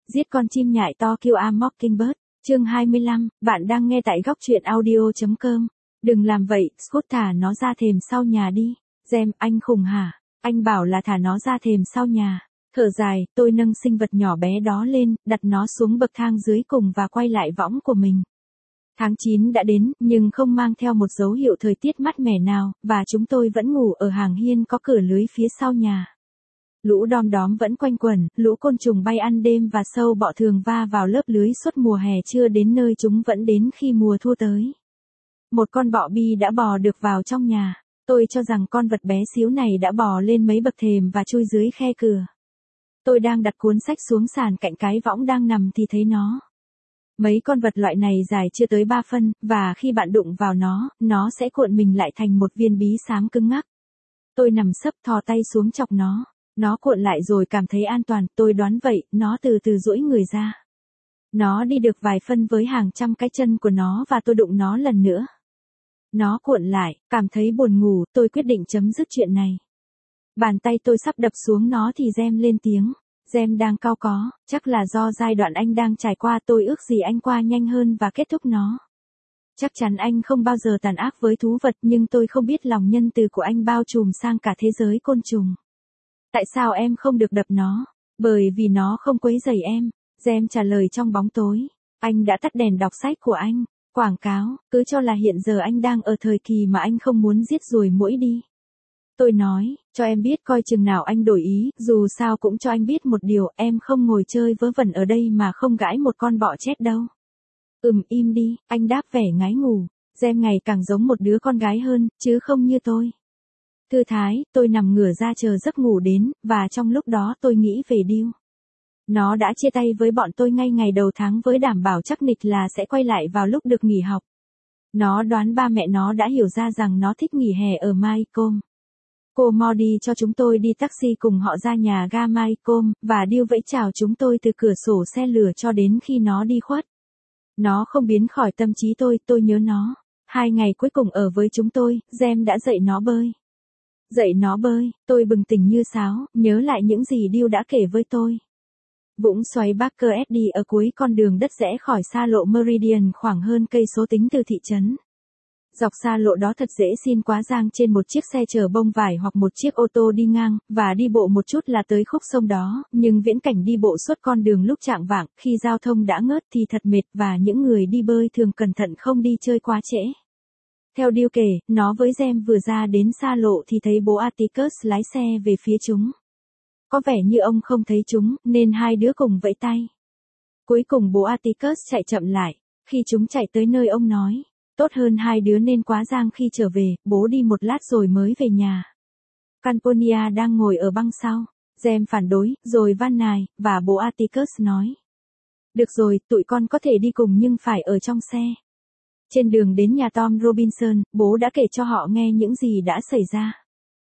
Giết con chim nhại to kill a mockingbird. Chương 25, bạn đang nghe tại góc truyện audio.com. Đừng làm vậy, Scott thả nó ra thềm sau nhà đi. Gem, anh khùng hả? Anh bảo là thả nó ra thềm sau nhà. Thở dài, tôi nâng sinh vật nhỏ bé đó lên, đặt nó xuống bậc thang dưới cùng và quay lại võng của mình. Tháng 9 đã đến, nhưng không mang theo một dấu hiệu thời tiết mát mẻ nào, và chúng tôi vẫn ngủ ở hàng hiên có cửa lưới phía sau nhà. Lũ đom đóm vẫn quanh quẩn, lũ côn trùng bay ăn đêm và sâu bọ thường va vào lớp lưới suốt mùa hè chưa đến nơi chúng vẫn đến khi mùa thu tới. Một con bọ bi đã bò được vào trong nhà. Tôi cho rằng con vật bé xíu này đã bò lên mấy bậc thềm và chui dưới khe cửa. Tôi đang đặt cuốn sách xuống sàn cạnh cái võng đang nằm thì thấy nó. Mấy con vật loại này dài chưa tới 3 phân, và khi bạn đụng vào nó sẽ cuộn mình lại thành một viên bí xám cứng ngắc. Tôi nằm sấp thò tay xuống chọc nó. Nó cuộn lại rồi cảm thấy an toàn, tôi đoán vậy, nó từ từ duỗi người ra. Nó đi được vài phân với hàng trăm cái chân của nó và tôi đụng nó lần nữa. Nó cuộn lại, cảm thấy buồn ngủ, tôi quyết định chấm dứt chuyện này. Bàn tay tôi sắp đập xuống nó thì Gem lên tiếng. Gem đang cau có, chắc là do giai đoạn anh đang trải qua, tôi ước gì anh qua nhanh hơn và kết thúc nó. Chắc chắn anh không bao giờ tàn ác với thú vật, nhưng tôi không biết lòng nhân từ của anh bao trùm sang cả thế giới côn trùng. Tại sao em không được đập nó? Bởi vì nó không quấy rầy em. Gem trả lời trong bóng tối. Anh đã tắt đèn đọc sách của anh. Quảng cáo, cứ cho là hiện giờ anh đang ở thời kỳ mà anh không muốn giết ruồi muỗi đi. Tôi nói, cho em biết coi chừng nào anh đổi ý, dù sao cũng cho anh biết một điều, em không ngồi chơi vớ vẩn ở đây mà không gãi một con bọ chết đâu. Im đi, anh đáp vẻ ngái ngủ. Gem ngày càng giống một đứa con gái hơn, chứ không như tôi. Thư thái, tôi nằm ngửa ra chờ giấc ngủ đến, và trong lúc đó tôi nghĩ về Deal. Nó đã chia tay với bọn tôi ngay ngày đầu tháng với đảm bảo chắc nịch là sẽ quay lại vào lúc được nghỉ học. Nó đoán ba mẹ nó đã hiểu ra rằng nó thích nghỉ hè ở Maycomb. Cô Modi cho chúng tôi đi taxi cùng họ ra nhà ga Maycomb, và Deal vẫy chào chúng tôi từ cửa sổ xe lửa cho đến khi nó đi khuất. Nó không biến khỏi tâm trí tôi nhớ nó. 2 ngày cuối cùng ở với chúng tôi, Gem đã dạy nó bơi. Dạy nó bơi, tôi bừng tỉnh như sáo, nhớ lại những gì Deal đã kể với tôi. Vũng xoáy Barker SD ở cuối con đường đất rẽ khỏi xa lộ Meridian khoảng hơn cây số tính từ thị trấn. Dọc xa lộ đó thật dễ xin quá giang trên một chiếc xe chở bông vải hoặc một chiếc ô tô đi ngang, và đi bộ một chút là tới khúc sông đó, nhưng viễn cảnh đi bộ suốt con đường lúc chạng vạng, khi giao thông đã ngớt thì thật mệt và những người đi bơi thường cẩn thận không đi chơi quá trễ. Theo Deal kể, nó với Gem vừa ra đến xa lộ thì thấy bố Atticus lái xe về phía chúng. Có vẻ như ông không thấy chúng, nên hai đứa cùng vẫy tay. Cuối cùng bố Atticus chạy chậm lại. Khi chúng chạy tới nơi ông nói, tốt hơn hai đứa nên quá giang khi trở về, bố đi một lát rồi mới về nhà. Camponia đang ngồi ở băng sau. Gem phản đối, rồi van nài, và bố Atticus nói. Được rồi, tụi con có thể đi cùng nhưng phải ở trong xe. Trên đường đến nhà Tom Robinson, bố đã kể cho họ nghe những gì đã xảy ra.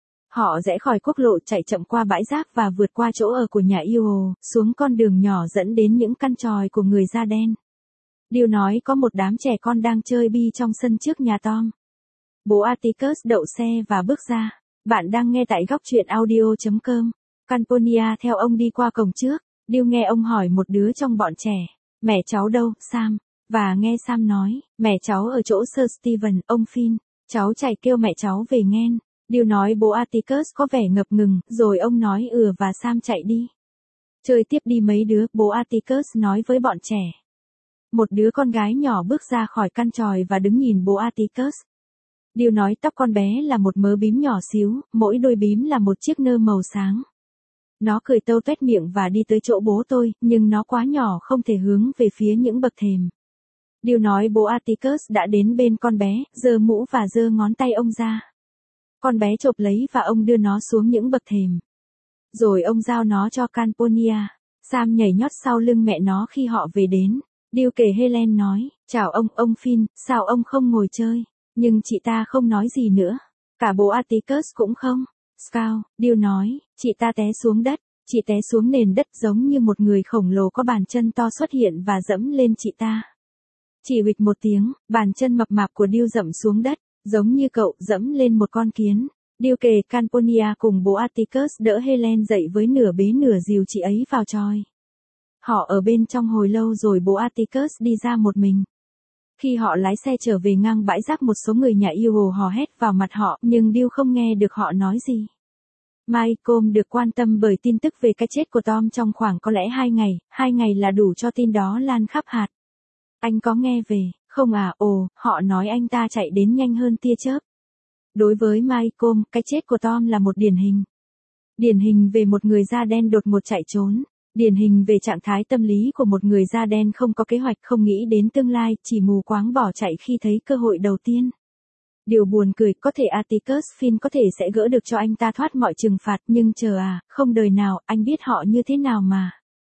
Họ rẽ khỏi quốc lộ chạy chậm qua bãi rác và vượt qua chỗ ở của nhà yêu, xuống con đường nhỏ dẫn đến những căn tròi của người da đen. Deal nói có một đám trẻ con đang chơi bi trong sân trước nhà Tom. Bố Atticus đậu xe và bước ra. Bạn đang nghe tại góc truyện audio.com. Camponia theo ông đi qua cổng trước. Deal nghe ông hỏi một đứa trong bọn trẻ. Mẹ cháu đâu, Sam? Và nghe Sam nói, mẹ cháu ở chỗ Sir Stephen, ông Finn. Cháu chạy kêu mẹ cháu về nghen. Deal nói bố Atticus có vẻ ngập ngừng, rồi ông nói và Sam chạy đi. Chơi tiếp đi mấy đứa, bố Atticus nói với bọn trẻ. Một đứa con gái nhỏ bước ra khỏi căn tròi và đứng nhìn bố Atticus. Deal nói tóc con bé là một mớ bím nhỏ xíu, mỗi đôi bím là một chiếc nơ màu sáng. Nó cười tâu tuét miệng và đi tới chỗ bố tôi, nhưng nó quá nhỏ không thể hướng về phía những bậc thềm. Deal nói bố Atticus đã đến bên con bé, giơ mũ và giơ ngón tay ông ra. Con bé chộp lấy và ông đưa nó xuống những bậc thềm. Rồi ông giao nó cho Camponia. Sam nhảy nhót sau lưng mẹ nó khi họ về đến. Deal kể Helen nói, chào ông Finn, sao ông không ngồi chơi? Nhưng chị ta không nói gì nữa. Cả bố Atticus cũng không. Scout, Deal nói, chị ta té xuống đất. Chị té xuống nền đất giống như một người khổng lồ có bàn chân to xuất hiện và dẫm lên chị ta. Chỉ huỵch một tiếng, bàn chân mập mạp của Deal dẫm xuống đất, giống như cậu dẫm lên một con kiến. Deal kể Camponia cùng bố Atticus đỡ Helen dậy với nửa bế nửa dìu chị ấy vào chòi. Họ ở bên trong hồi lâu rồi bố Atticus đi ra một mình. Khi họ lái xe trở về ngang bãi rác một số người nhà yêu hồ hò hét vào mặt họ nhưng Bill không nghe được họ nói gì. Malcolm được quan tâm bởi tin tức về cái chết của Tom trong khoảng có lẽ 2 ngày là đủ cho tin đó lan khắp hạt. Anh có nghe về, không à? Ồ, họ nói anh ta chạy đến nhanh hơn tia chớp. Đối với Malcolm, cái chết của Tom là một điển hình. Điển hình về một người da đen đột ngột chạy trốn. Điển hình về trạng thái tâm lý của một người da đen không có kế hoạch, không nghĩ đến tương lai, chỉ mù quáng bỏ chạy khi thấy cơ hội đầu tiên. Điều buồn cười, có thể Atticus Finch có thể sẽ gỡ được cho anh ta thoát mọi trừng phạt, nhưng chờ không đời nào, anh biết họ như thế nào mà.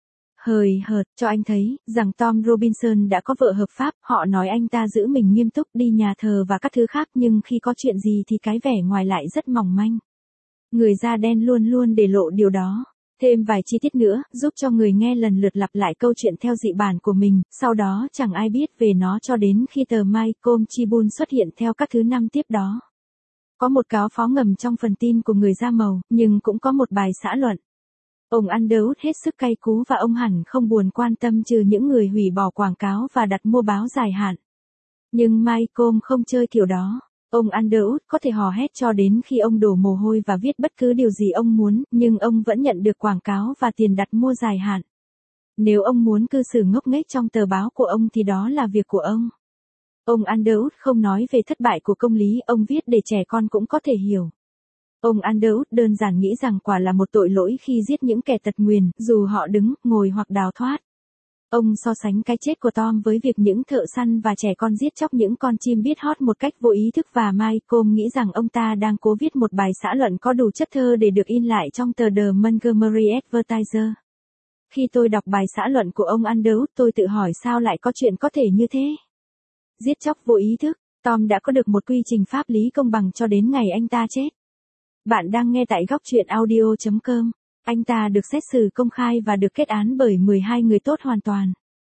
Hời hợt, cho anh thấy, rằng Tom Robinson đã có vợ hợp pháp, họ nói anh ta giữ mình nghiêm túc đi nhà thờ và các thứ khác nhưng khi có chuyện gì thì cái vẻ ngoài lại rất mỏng manh. Người da đen luôn luôn để lộ điều đó. Thêm vài chi tiết nữa, giúp cho người nghe lần lượt lặp lại câu chuyện theo dị bản của mình, sau đó chẳng ai biết về nó cho đến khi tờ Malcolm Tribune xuất hiện theo các thứ năm tiếp đó. Có một cáo phó ngầm trong phần tin của người da màu, nhưng cũng có một bài xã luận. Ông Underwood hết sức cay cú và ông hẳn không buồn quan tâm trừ những người hủy bỏ quảng cáo và đặt mua báo dài hạn. Nhưng Malcolm không chơi kiểu đó. Ông Underwood có thể hò hét cho đến khi ông đổ mồ hôi và viết bất cứ điều gì ông muốn, nhưng ông vẫn nhận được quảng cáo và tiền đặt mua dài hạn. Nếu ông muốn cư xử ngốc nghếch trong tờ báo của ông thì đó là việc của ông. Ông Underwood không nói về thất bại của công lý, ông viết để trẻ con cũng có thể hiểu. Ông Underwood đơn giản nghĩ rằng quả là một tội lỗi khi giết những kẻ tật nguyền, dù họ đứng, ngồi hoặc đào thoát. Ông so sánh cái chết của Tom với việc những thợ săn và trẻ con giết chóc những con chim biết hót một cách vô ý thức và Malcolm nghĩ rằng ông ta đang cố viết một bài xã luận có đủ chất thơ để được in lại trong tờ The Montgomery Advertiser. Khi tôi đọc bài xã luận của ông Underwood tôi tự hỏi sao lại có chuyện có thể như thế. Giết chóc vô ý thức, Tom đã có được một quy trình pháp lý công bằng cho đến ngày anh ta chết. Bạn đang nghe tại góc truyện audio.com. Anh ta được xét xử công khai và được kết án bởi 12 người tốt hoàn toàn.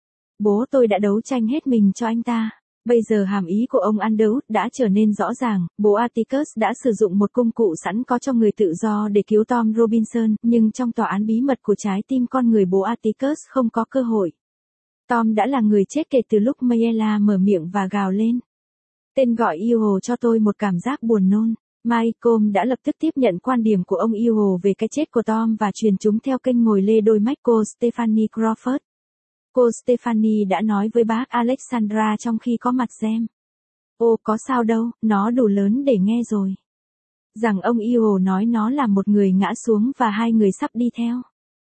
Bố tôi đã đấu tranh hết mình cho anh ta. Bây giờ hàm ý của ông Underwood đã trở nên rõ ràng, bố Atticus đã sử dụng một công cụ sẵn có cho người tự do để cứu Tom Robinson, nhưng trong tòa án bí mật của trái tim con người bố Atticus không có cơ hội. Tom đã là người chết kể từ lúc Mayella mở miệng và gào lên. Tên gọi yêu hồ cho tôi một cảm giác buồn nôn. Malcolm đã lập tức tiếp nhận quan điểm của ông yêu hồ về cái chết của Tom và truyền chúng theo kênh ngồi lê đôi mách cô Stephanie Crawford. Cô Stephanie đã nói với bác Alexandra trong khi có mặt Gem. Ô có sao đâu, nó đủ lớn để nghe rồi. Rằng ông yêu hồ nói nó là một người ngã xuống và hai người sắp đi theo.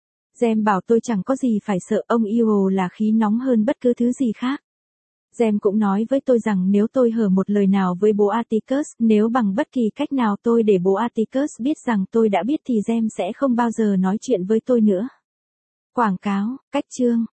Gem bảo tôi chẳng có gì phải sợ, ông yêu hồ là khí nóng hơn bất cứ thứ gì khác. Gem cũng nói với tôi rằng nếu tôi hở một lời nào với bố Atticus, nếu bằng bất kỳ cách nào tôi để bố Atticus biết rằng tôi đã biết thì Gem sẽ không bao giờ nói chuyện với tôi nữa. Quảng cáo, cách chương.